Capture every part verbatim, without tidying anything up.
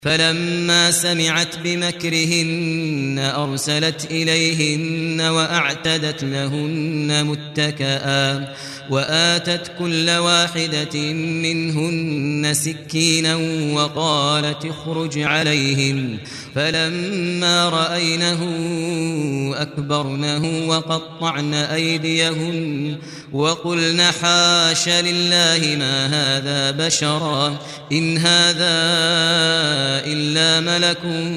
فلما سمعت بمكرهن أرسلت إليهن وأعتدت لهن متكئا وآتت كل واحدة منهن سكينا وقالت اخرج عليهن فلما رأينه أكبرنه وقطعن أيديهن وقلن حاش لله ما هذا بشرا إن هذا إلا ملك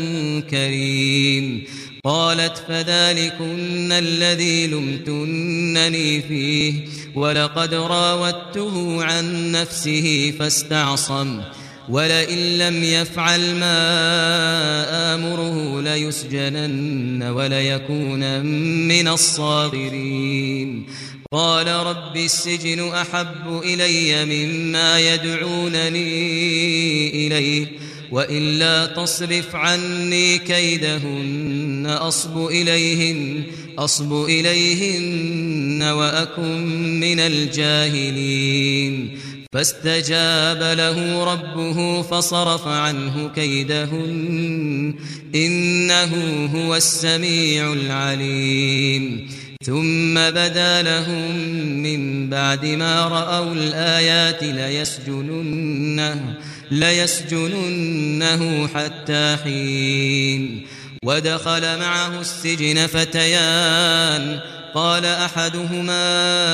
كريم. قالت فذلكن الذي لمتنني فيه ولقد راودته عن نفسه فاستعصم ولئن لم يفعل ما آمره ليسجنن وليكون من الصاغرين. قال رب السجن أحب إلي مما يدعونني إليه وإلا تصرف عني كيدهن أصب إليهن أصب إليهن وأكن من الجاهلين. فاستجاب له ربه فصرف عنه كيدهن إنه هو السميع العليم. ثم بدا لهم من بعد ما رأوا الآيات ليسجننه, ليسجننه حتى حين. ودخل معه السجن فتيان قال أحدهما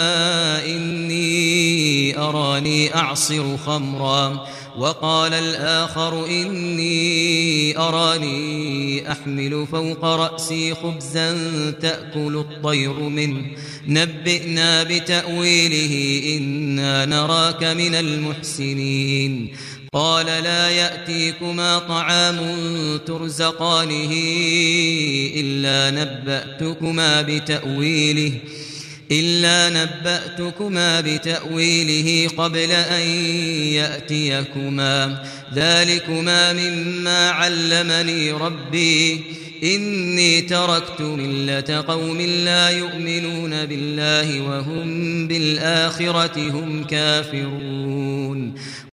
إني أراني أعصر خمرا وقال الآخر إني أراني أحمل فوق رأسي خبزا تأكل الطير منه نبئنا بتأويله إنا نراك من المحسنين. قال لا يأتيكما طعام ترزقانه إلا نبأتكما بتأويله إلا نبأتكما بتأويله قبل أن يأتيكما ذلكما مما علمني ربي إني تركت ملة قوم لا يؤمنون بالله وهم بالآخرة هم كافرون.